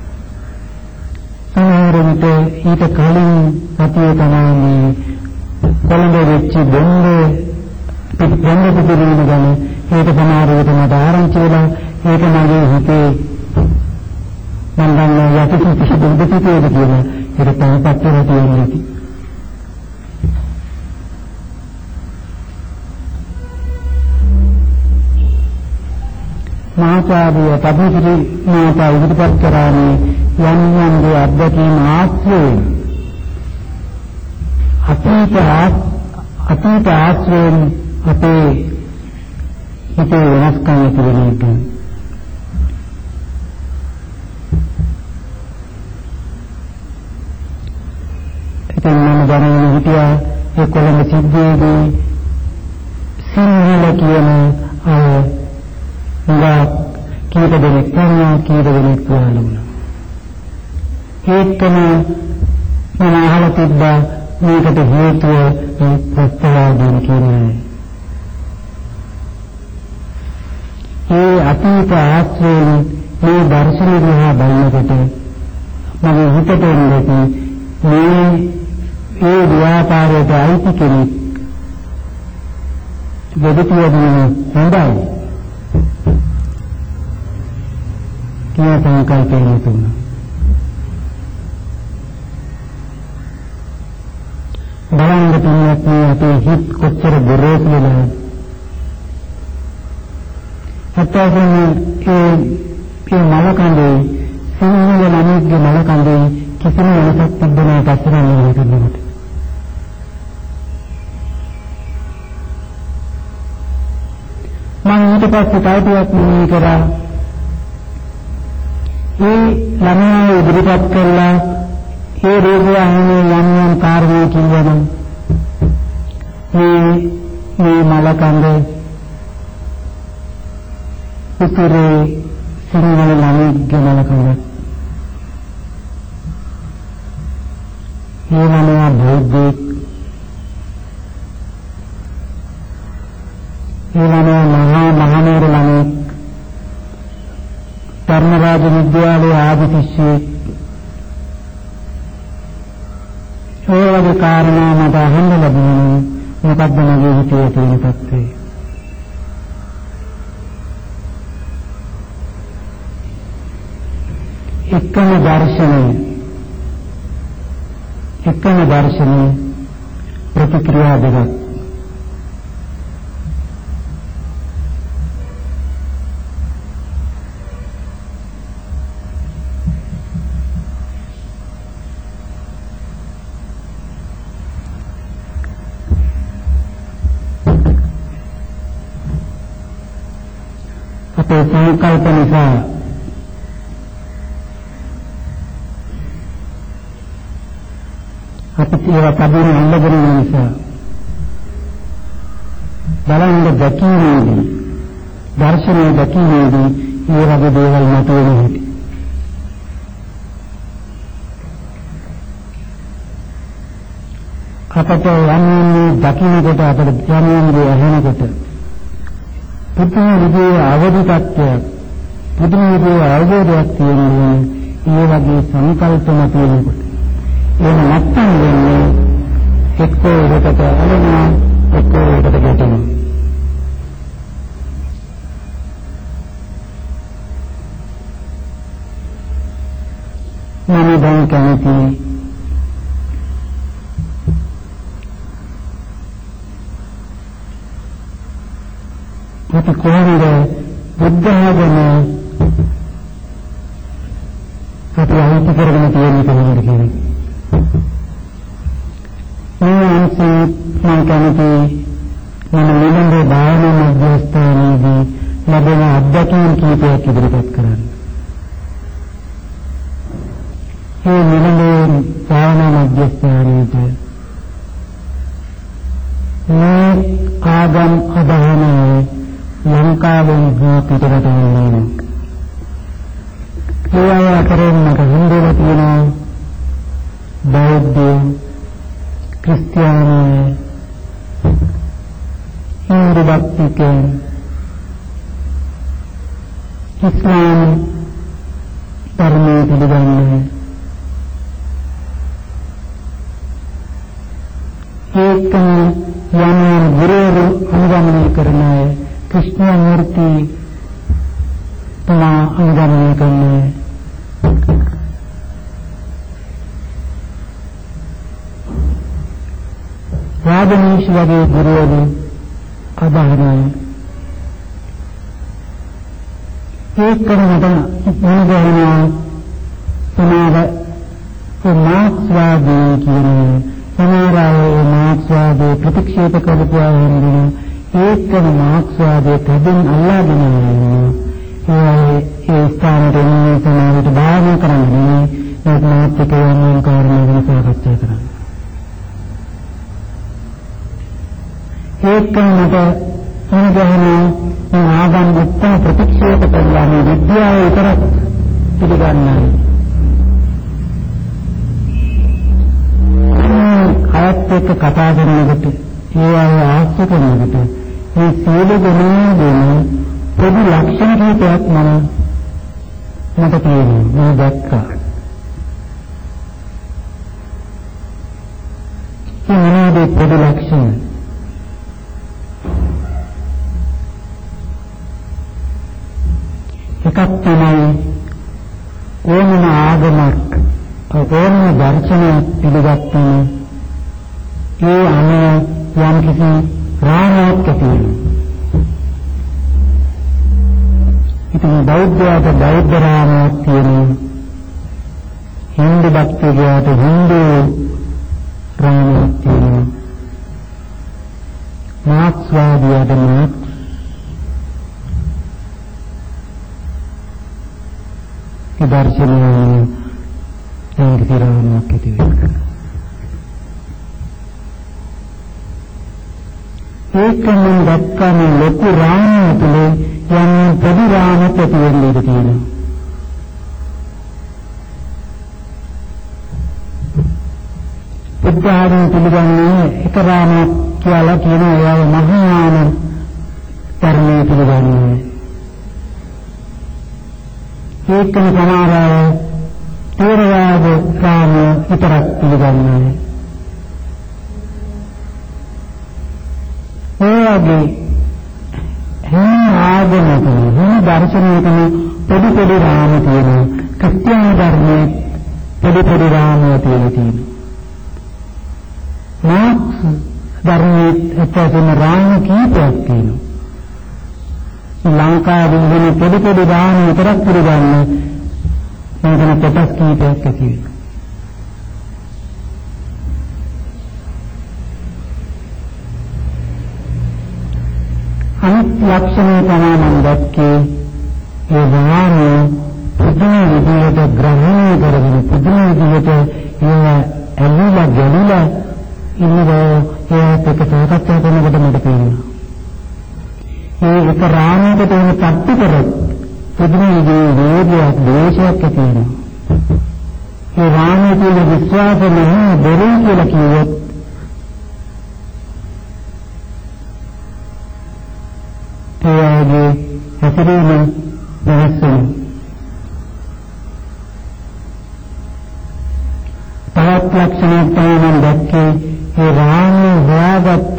සමහර විට ඊට කලින් සතියේ තමයි කොළඹ වෙච්ච බොම්බ පිටබොම්බ පිටින් ගන ඒක සමහර විට මට ආරංචි වෙලා ඒක මගේ හිතේ මම දන්නවා යටි කිසි දෙයක් තියෙද කියලා ඒක තවපත් වෙලා තියෙනවා. මාතාවිය පදිසිරි මාතා ඉදිරිපත් කරන්නේ යම් යම් දේ අත්දැකීම් ආශ්‍රයෙන් අතීත අතීත ආශ්‍රයෙන් අපේ හිතේ වෙනස්කම් ඇතිවෙන එක. එතන මම දැනගෙන හිටියා ඒ කොළඹ සිද්ධියේදී සිංහල කියන අය උගා කීප දෙනෙක් කරනවා කීප දෙනෙක් වුණා. ඒකම මම අහලා තිබ්බා මේකට හේතුව මේ ප්‍රත්‍යවාදීන් කියන්නේ. ඒ අතීත ආශ්‍රයෙන් මේ දර්ශනය දිහා බලනකොට මගේ හිතට එන්නේ මේ ඒ ව්‍යාපාරයට අයිති කෙනෙක් වෙදතියදී හොඳයි කියන සංකල්පය තුන. බලන්න පින්නත් මේ අපේ හිත් කොච්චර ගොරෝසුද. අත්‍යවශ්‍යම ඒ ඒ මල කඳේ සිංහල මනුස්සගේ මල කඳේ කිසිම වෙනසක් තිබුණේ නැහැ පස්සරන්නේ. මම ඊට පස්සේ කවුරුත් මෙහෙය කරා ඒ ළමයා ඉදිරිපත් කළා ඒ රෝගයන්ගේ යම් යම් කාරණා කියනවා මේ මේ මල කඳේ උතුරේ සිංහල ළමයිගේ මල කඳේ ඒ ළමයා බෞද්ධ ඊළඟ මහා මහනුවර ළමෙක් ධර්මරාජ විද්‍යාලයේ ආදි ශිෂ්‍යෙක් ඒ වගේ කාරණා මට අහන්න ලැබුණේ මොකක්ද මගේ හිතේ තියෙන තත්ත්වය. එකම දර්ශනය එකම දර්ශනය ප්‍රතික්‍රියා දෙකක්. අපේ සංකල්ප නිසා අපි ඒවා කදින අල්ලගෙන යන නිසා බලන්න දැකීමේදී දර්ශනය දැකීමේදී ඒ වගේ දේවල් මතුවෙන හැටි අපට යන්නේ දකින්නකොට අපට යන්නේ ඇහෙනකොට පුදුම විදිහේ අවදි තත්ත්වයක් පුදුම විදිහේ අවබෝධයක් තියෙනවා ඒ වගේ සංකල්පන තියෙනකොට ඒක නැත්තම් වෙන්නේ එක්කෝ එකට අලනවා එක්කෝ එකට ගැටෙනවා. මම දැන් කැමති අපි කොහොමද බුද්ධ ආගම අපි අහිංස කරගෙන තියෙන්නේ කොහොමද කියන්නේ. මේ අංශේ මම කැමති මම නිලම්බේ භාවනා මධ්‍යස්ථානයේදී ලැබෙන අත්දැකීම් කීපයක් ඉදිරිපත් කරන්න. මේ නිලම්බේ භාවනා මධ්‍යස්ථානයේදී මේ ආගම් අදහනයේ ලංකාවෙන් හෝ පිටරටින් එන්නේ. ඒ අය අතරින් මට හින්දුව තියෙනවා බෞද්ධ ක්‍රිස්තියානි හින්දු භක්තික ඉස්ලාම් ධර්මයේ පිළිගන්නේ ඒකම යන ගුරුවරු අනුගමනය කරන අය कृष्णमूर्ति तमा अनुगमन करने राजनीश्वरी गुरुवरु अदाहरण एक करना अनुगमन तुम्हारा मार्क्सवादी की हमारा मार्क्सवादी प्रतिक्षेप करते हैं ඒකම මාක්ස්වාදයේ තදින් අල්ලාගෙන ඉන්නවා. ඒ ඒ ස්ථානයේ ඉන්න සමාජයට බාධා කරන්නේ මේ මාත්‍රික යන කාරණා ගැන සාකච්ඡා කරනවා. ඒකම මට සංගහන ආගම් උත්තර ප්‍රතික්ෂේප කරලා මේ විද්‍යාව විතරක් පිළිගන්නයි. අයත් එක්ක කතා කරනකොට ඒ අය ආශ්‍රය කරනකොට මේ සියලු දෙනාගේම පොදු ලක්ෂණ කීපයක් මම මට තේරෙනවා මම දැක්කා. ඒ මොනවාද පොදු ලක්ෂණ? එකක් තමයි ඕනම ආගමක් ඕනම දර්ශනයක් පිළිගත්තම ඒ අනුව යම් කිසි රාමයක් ඇති වෙනවා. ඉතින් බෞද්ධයාට බෞද්ධ රාමයක් තියෙනවා. හින්දු භක්තියට හින්දු රාමයක් තියෙනවා. මාක්ස්වාදියාට මාක්ස් ඒ දර්ශනීය යම් කිසි රාමයක් ඇති වෙනවා. ඒකම දැක්කම ලොකු රාමය තුළ යම් පොදු රාමයක් ඇති වෙන්න ඉඩ තියෙනවා. බුද්ධාගම පිළිගන්නේ එක රාමයක් කියලා කියන ඒවා මහායාන ධර්මයේ පිළිගන්නේ. ඒකම සමහර අය තේරවාද රාමය විතරක් පිළිගන්නේ. ඔයගේ හැම ආගමකම හැම දර්ශනයකම පොඩි පොඩි රාම තියෙනවා. ක්‍රිස්තියානි ධර්මයේ පොඩි පොඩි රාම තියෙනවා. මාක්ස් ධර්මයේ ඇත්තටම රාම කීපයක් තියෙනවා. ලංකාවේ වෙන පොඩි පොඩි රාම විතරක් පිළිගන්න මොකද කොටස් කීපයක් ඇති වෙනවා. අනිත් ලක්ෂණය තමයි මම දැක්කේ ඒ රාම පුදුම විදිහට ග්‍රහණය කරගෙන පුදුම විදිහට ඒ ඇලිලා ගැලිලා ඉන්නවා. ඒත් එක සාකච්ඡා කරනකොට මට පේනවා ඒ එක රාමයකට එන පත්තු කරත් පුදුම විදිහේ වේගයක් දේශයක් ඇති වෙනවා. ඒ රාමයේ තියෙන විශ්වාස නැහැ බොරු කියලා කිව්වොත් එයාගේ හැසිරීම වෙනස් වෙනවා. තවත් ලක්ෂණයක් තමයි මම දැක්කේ ඒ රාමය හොයාගත්ත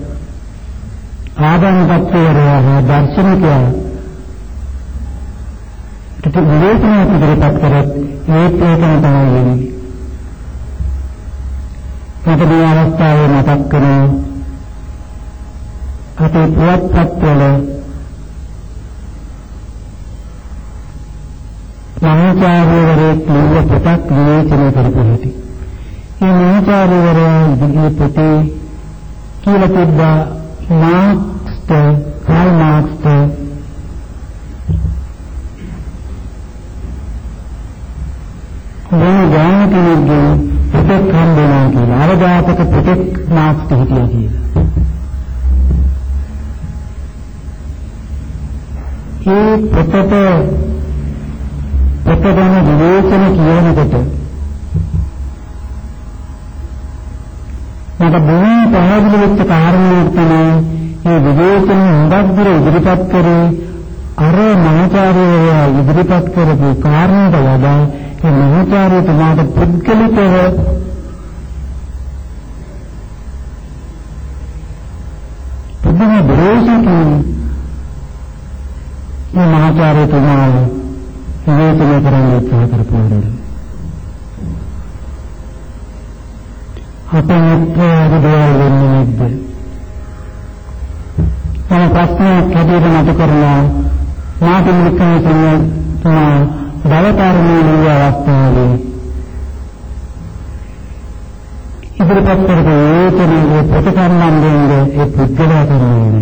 ආගමිකත්වයේ දර්ශනිකයා ටික විවේචනයක් ඉදිරිපත් කරත් ඒත් ඒකම තමයි වෙන්නේ. මට මේ අවස්ථාවේ මතක් කරනවා අපේ පුවත්පත්වල මහාචාර්යවරයෙක් ලියන පොතක් විවේචනය කරපු හැටි. මේ මහාචාර්යවරයා ඉදිරියේ පොතේ කියලා තිබ්බා මාක්ස්ට කාල් මාක්ස්ට මේ ගානකෙනෙක්ගේ පොතක් හම්බෙනවා කියලා. අවදාපක පොතක් මාක්ස්ට හිටියා කියලා. ඒ පොතට පොත ගැන විවේචන කියනකොට මට බොහෝ පැහැදිලි වෙච්ච කාරණයක් තමයි මේ විවේචන හොඳක් දුර ඉදිරිපත් කරේ අර මහාචාර්යවරයා ඉදිරිපත් කරපු කාරණයට වඩා ඒ මහාචාර්යතුමාට පුද්ගලිකව පුදුම දෝෂකින් මේ මහාචාර්යතුමා විවේචනය කරන්න උත්සාහ කරපුවාද අපේ මිත්‍රයාට දේවල් වෙන්නේ නැද්ද? තම ප්‍රශ්නයක් හැටියට මත කරනවා මාතින් වික්‍රමසිංහ තුමා බලකාරණී නිය අවස්ථාවේ ඉදිරිපත් කරපු විවේචනයේ ප්‍රතිසම්බන්ධයෙන් ඒ පුද්ගලයා කරන්නේ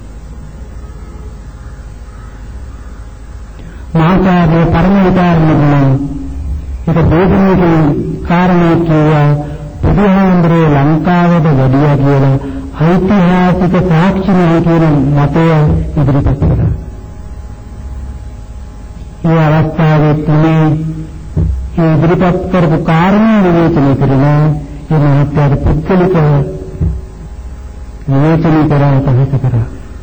මහාචාර්ය පරමවිතාරණතුමා ඒක බෝධිමූලික කාරණයක් කියවා බුදුහාමුදුරේ ලංකාවට වැඩියා කියලා ඓතිහාසික සාක්ෂි නැහැ කියන මතය ඉදිරිපත් කළා. මේ අවස්ථාවේ තුනේ මේ ඉදිරිපත් කරපු කාරණා විවේචනය කරනවා ඒ මහත්යාට පුද්ගලිකව විවේචනය කරා පහත කරා.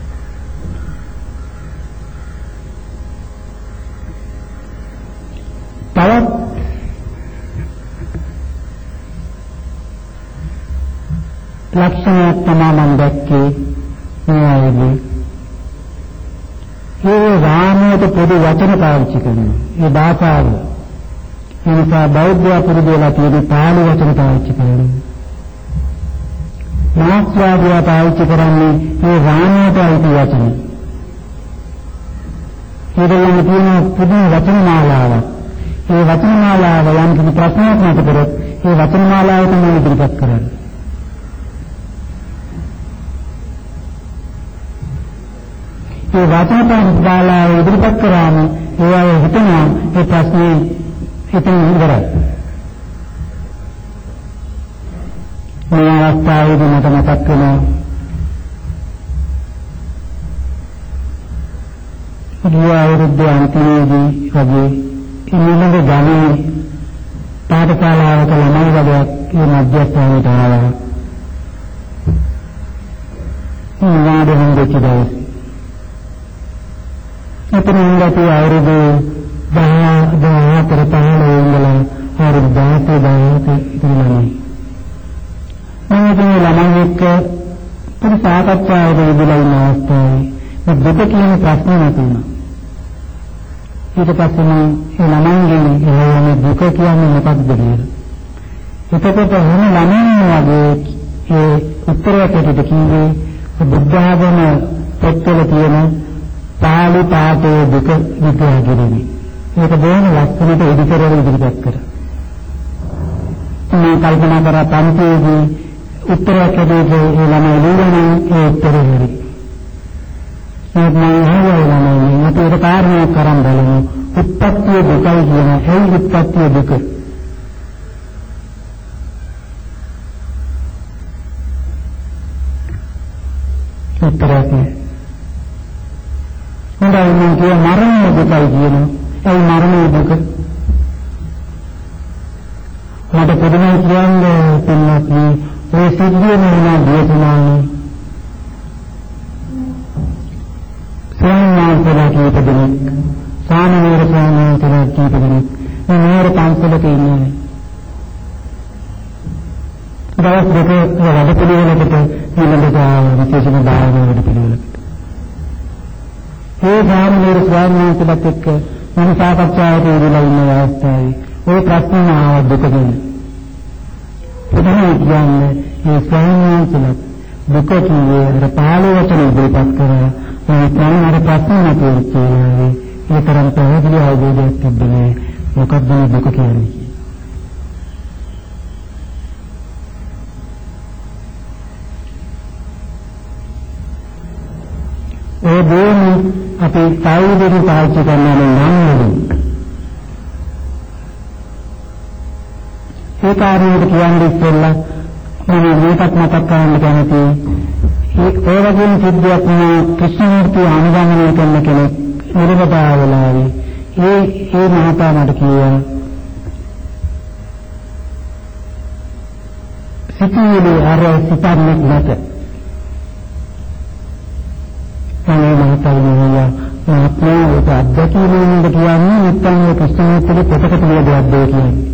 තවත් ලක්ෂණයක් තමයි මම දැක්කේ මේ ආයේදී ඒ රාමයට පොදු වචන පාවිච්චි කරනවා. ඒ භාෂාව ඒ නිසා බෞද්ධ පුරුදු වෙලා තියෙන පාළි වචන පාවිච්චි කරනවා. මාත්‍රාදියා පාවිච්චි කරන්නේ මේ රාමයට අයිති වචන. ඒකෙන් තියෙන පුදුම වචන මාලාවක්. ඒ වචන මාලාව යම් කිසි ප්‍රශ්නයක් මත කරොත් ඒ වචන මාලාව තමයි ඉදිරිපත් කරන්නේ. ඒ වචන මාලාව ඉදිරිපත් කරාම ඒවා හිතනවා ඒ ප්‍රශ්නේ හිතෙන් ඉවරයි. මේ අවස්ථාවේදී මට මතක් වෙනවා ගිය අවුරුද්දේ අන්තිමේදී වගේ ඉන්නක ගමේ පාඨශාලාවක ළමයි වගේක් මේ මධ්‍යස්ථානයට ආවා. වාඩි වෙච්ච දවසේ එතන ඉඳලා අවුරුදු දහ දහ පහළ ඉඳලා අවුරුදු දහක දහක ඉඳලා මම මේ ළමයි එක්ක පොඩි සාකච්ඡාවක යෙදලා ඉන්න අවස්ථාවේ මේ දෙක කියන ප්‍රශ්න නැතුණා. ඊට පස්සේ මම ඒ ළමයින්ගෙන් එළවෙන දුක කියන්නේ මොකක්ද කියලා. එතකොට හැම ළමයින්ම වගේ ඒ උත්තරයකට කිව්වේ බුද්ධ ආගම පොත්වල තියෙන පාළි පාඨයේ දුක විග්‍රහ කිරීමයි. මේක බොහොම ලස්සනට ඉදිරියට ඉදිරිපත් කරා. මේ කල්පනා කරා පන්තියේදී උත්තරයක් දෙන්නේ ඒ ළමයි ලියන්නේ ඒ උත්තරේ හරි. ඒ මම හොයනවා මට ඒක කාරණයක් කරන් බලමු. උත්පත්ති දුකයි කියන ඒ උත්පත්ති දුක. උත්තරයක් හොඳයි මම කිය මරණ දුකයි කියන ඒ මරණ දුක. මට පොදුමයි කියන්නේ පින්නත් මේ සිද්ධිය නෙවෙයි දේශනාවේ සෝමනාන්තලා කීප දෙනෙක් සාමනීර සෝමනාන්තලා කීප දෙනෙක් මේ නේර පන්සලක ඉන්නේ. දවස් දෙක වැඩ පිළිවෙලකට ඊළඟට විශේෂම භාවනා වැඩ පිළිවෙලකට ඒ සාමනීර සෝමනාන්තලාත් එක්ක මම සාකච්ඡාවට ඉඳලා ඉන්න අවස්ථාවේ ওই ප්‍රශ්න ආව දුක ගැන. පුදුමයි කියන්නේ මේ සෝමනාන්තලා දුක කියේ අර පාළි වචන ඉදිරිපත් කරලා මේ ප්‍රාණාර ප්‍රශ්න නැතිවෙන්නේ ඒ තරම් පැහැදිලි අවබෝධයක් තිබුණේ මොකක්ද මේ දුක කියන්නේ. ඒ දෙයම අපේ සායුධයෙන් පාවිච්චි කරනවා නම් ඒ කාර්යයට කියන්නේ ඉස්සෙල්ලා මම මේකත් මතක් කරන්න කැමතියි. ඒ වගේම සිද්ධියක් නේ ක්‍රිස්තුමූර්ති අනුගමනය කරන කෙනෙක් නිරවතාවලාවේ ඒ ඒ මහතා මට කියනවා සිටිනේ අර සිතන්නේ නැත. අනේ මහතා කියනවා මහත්මයා ඒක අත්දැකීමෙන්ද කියන්නේ නැත්නම් ක්‍රිස්තුමූර්තිගේ පොතක තියෙන දෙයක්ද කියන්නේ.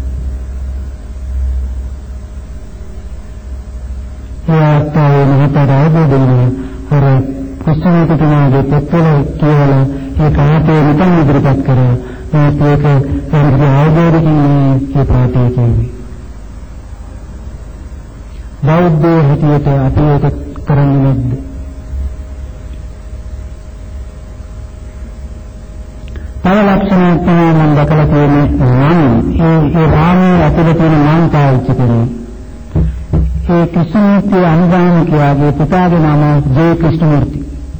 ඒ මහතරාගේ දෙන්නේ අර ක්‍රිස්තුමූර්තිගේ පොතේ කියලා ඒ කාටේ නිකන් ඉදිරිපත් කරා. මේක ඒක ආයෝජනයේ ඒ පාඩේ කියන්නේ. බෞද්ධ හිතියට අපි ඒක කරන්නේ නැද්ද? තව ලක්ෂණයක් තමයි මම දැකලා තියෙන්නේ නම් ඒ ඒ රාමයේ ඇතුළේ තියෙන නම් පාවිච්චි කරනවා. ඒ ක්‍රිස්තුමූර්ති අනුගාමිකයාගේ පිතාගේ නම ජේ ක්‍රිස්තුමූර්ති.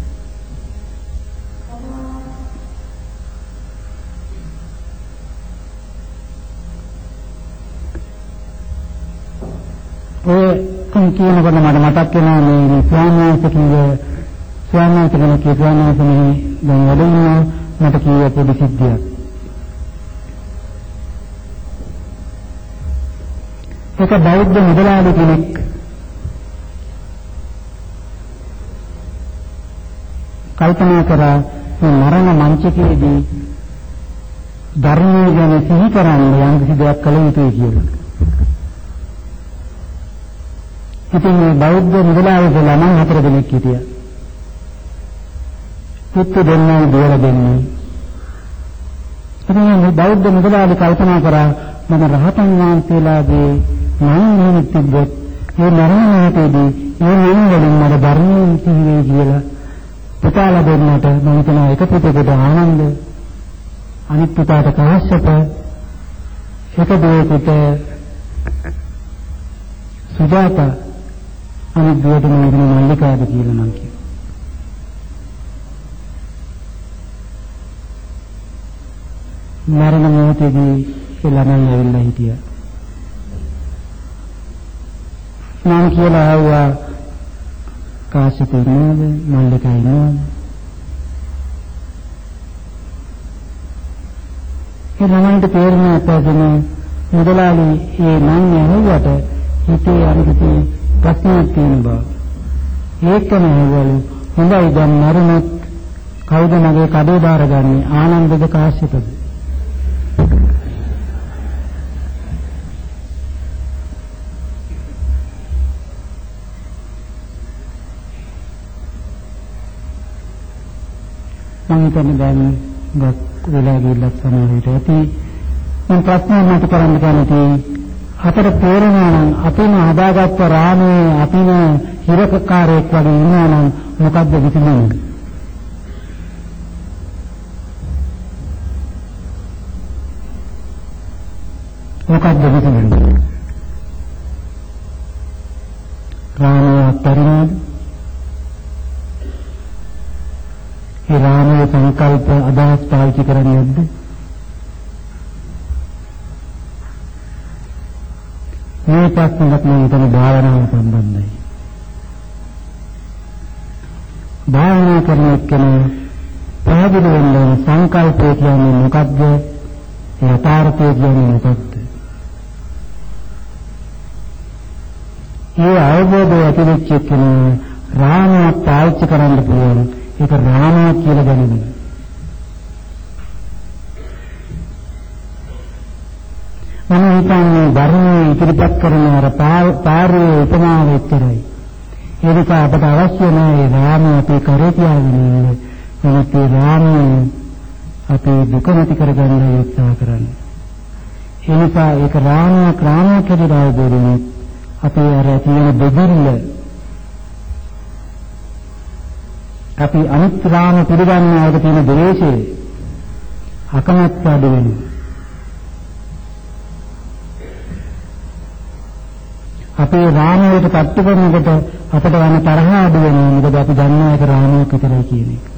ඒ කියනකොට මට මතක් වෙනවා මේ ස්වාමීන්ගේ ස්වාමීන්ගේ කියනවානේ දැන් වැඩිම මට කියව පොඩි සිද්ධියක්. ඒක බෞද්ධ මුදලාලි කෙනෙක් කල්පනා කරා මේ මරණ මංචකයේදී ධර්මය ගැන සිහි කරන්න යම් කිසි දෙයක් කළ යුතුයි කියලා. ඉතින් මේ බෞද්ධ මුදලාලි ළමයි හතර දෙනෙක් හිටියා. පුතු දෙන්නා දුවලා දෙන්නේ. ඉතින් මේ බෞද්ධ මුදලාලි කල්පනා කරා මම රහතන් වහන්සේලාගේ නම් නිමිතිබ්බොත් මේ මරණ මොහොතේදී මේ නිවන වලින් මට ධර්මයේ තීවේ කියලා පුතාලා දෙන්නට මම හිතනවා එක පුතේකට ආනන්ද අනිත් පුතාට කාශ්‍යප එක දුවකට සුජාත අනිත් දුවට මම මල්ලිකාද කියලා නම් කිව්වා. මරණ මොහොතේදී ඒ ළමයි ඇවිල්ලා හිටියා. මම කියලා ආවා කාශ්‍යප නේද මල්ලිකා නේද? ඒ ළමයින්ට තේරුණා අපගෙන මුදලාලි ඒ මන් ඇහුවට හිතේ අර කිසි ප්‍රශ්නයක් තියෙන බව. ඒකම ඇහුවලු හොඳයි දැන් මරුණොත් කවුද මගේ කඩේ බාරගන්නේ ආනන්දද කාශ්‍යපද? මම හිතන්නේ දැන් ගොඩක් වෙලා ගිහිල්ලා සමහර විට ඇති මම ප්‍රශ්න මත කරන්න කැමති අපට තේරෙනවා නම් අපිම හදාගත්ත රාමයේ අපිම හිරකකාරයෙක් වගේ ඉන්නවා නම් මොකද්ද විසඳුම? මොකද්ද විසඳුම? රාමය අත්තරිනවද? ඒ රාමයේ සංකල්ප අදහස් පාවිච්චි කරන්නේ නැද්ද? මේ ප්‍රශ්නකට මම හිතන භාවනාව සම්බන්ධයි. භාවනා කරන එක්කෙනා පැහැදිලි වෙන සංකල්පය කියන්නේ මොකද්ද? යථාර්ථය කියන්නේ මොකද්ද? ඒ අවබෝධය ඇති වෙච්ච එක්කෙනා රාමය පාවිච්චි කරන්න පුළුවන්. ඒක රාමය කියලා දැනෙනවා. මම හිතන්නේ ධර්මයේ ඉදිරිපත් කරන අර පාරේ උපමාව එච්චරයි. ඒ නිසා අපට අවශ්‍ය නැහැ රාමය අපේ කරේ තියාගෙන ඉන්න. මොකද රාමය අපේ දුක නැති කරගන්න උත්සාහ කරන්නේ. ඒ නිසා ඒක රාමය ක්‍රාමය කියලා අවබෝධයෙන් අපේ අර තියෙන බෙදිල්ල අපි අනිත් රාම පිළිගන්නවට තියෙන ද්වේෂය අකමැත්ත අඩු වෙනවා. අපේ රාමයට පත්තු කරනකොට අපට වන තරහ අඩු වෙනවා. මොකද අපි දන්නා ඒක රාමයක් විතරයි කියන එක.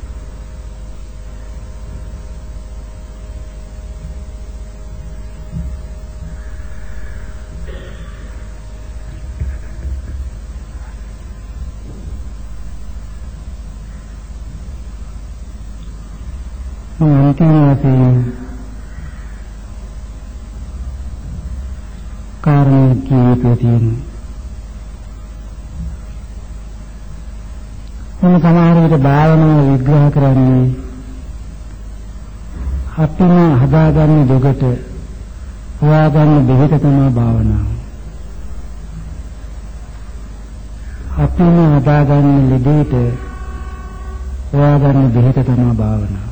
අන්තිම වශයෙන් කාරණේ කීපයක් තියෙනවා. මම සමහර විට භාවනාව විග්‍රහ කරන්නේ අපිම හදාගන්න දෙකට හොයාගන්න බෙහෙත තමයි භාවනාව. අපිම හදාගන්න ලෙඩේට හොයාගන්න බෙහෙත තමයි භාවනාව.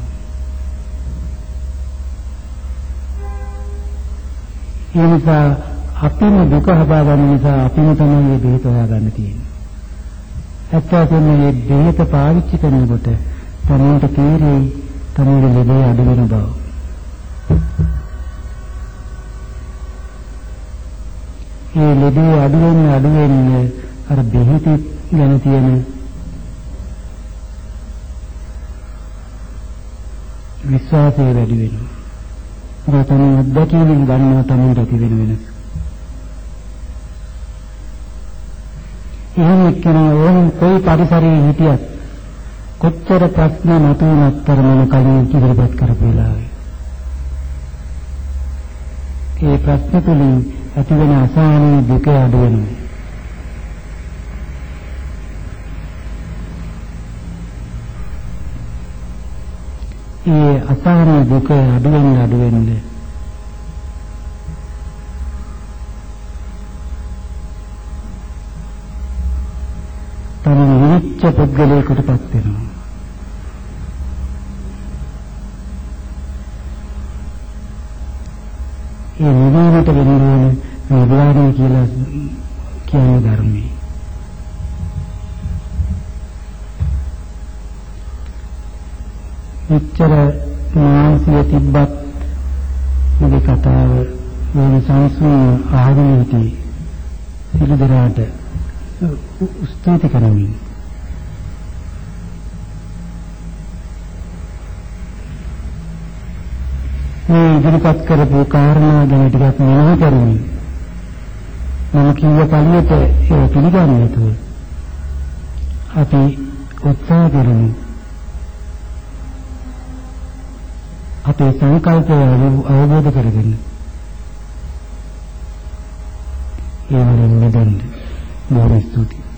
ඒ නිසා අපිම දුක හදාගන්න නිසා අපිම තමයි මේ බෙහෙත හොයාගන්න තියෙන්නේ. ඇත්තටම මේ බෙහෙත පාවිච්චි කරනකොට තමන්ට තේරෙයි තමන්ගේ ලෙඩේ අඩු වෙන බව. මේ ලෙඩේ අඩු වෙන අඩු වෙන්නේ අර බෙහෙත ගැන තියෙන විශ්වාසය වැඩි වෙනවා. ඒක තමයි අත්දැකීමෙන් ගන්නවා තමයි ඇති වෙන වෙනස. එහෙම කෙනා ඕනම કોઈ පරිසරයේ හිටියත් කොච්චර ප්‍රශ්න මතුවනත් කරන කලින් ඉදිරිපත් කරපු වෙලාවේ ඒ ප්‍රශ්න තුලින් ඇති වෙන අසහනී දුක අඩු වෙනවා. ඒ අසහනී දුක අඩු වෙන අඩු වෙන්නේ තමයි විච්ඡ පුද්ගලයෙකුටපත් වෙනවා. ඒ නිවනට වෙන්නේ නිර්වාණය කියලා කියන්නේ ධර්මයේ. මෙච්චර මානසික තිබ්බත් මේ කතාව වෙන සංසුන් ආහාරය හිටි සිළුදරාට ස්තුති කරමි. මේ ඉදිරිපත් කරපු කාරණා ගැන ටිකක් මෙනෙහි කරමි. මම කියව පළියට ඒ පිළිගන්නේ නැතුව අපි උත්සාහ කරමු. අපේ සංකල්පය අවබෝධ කරගන්න. ඒ වලින් මෙදෙන්න බොහොම ස්තුතියි.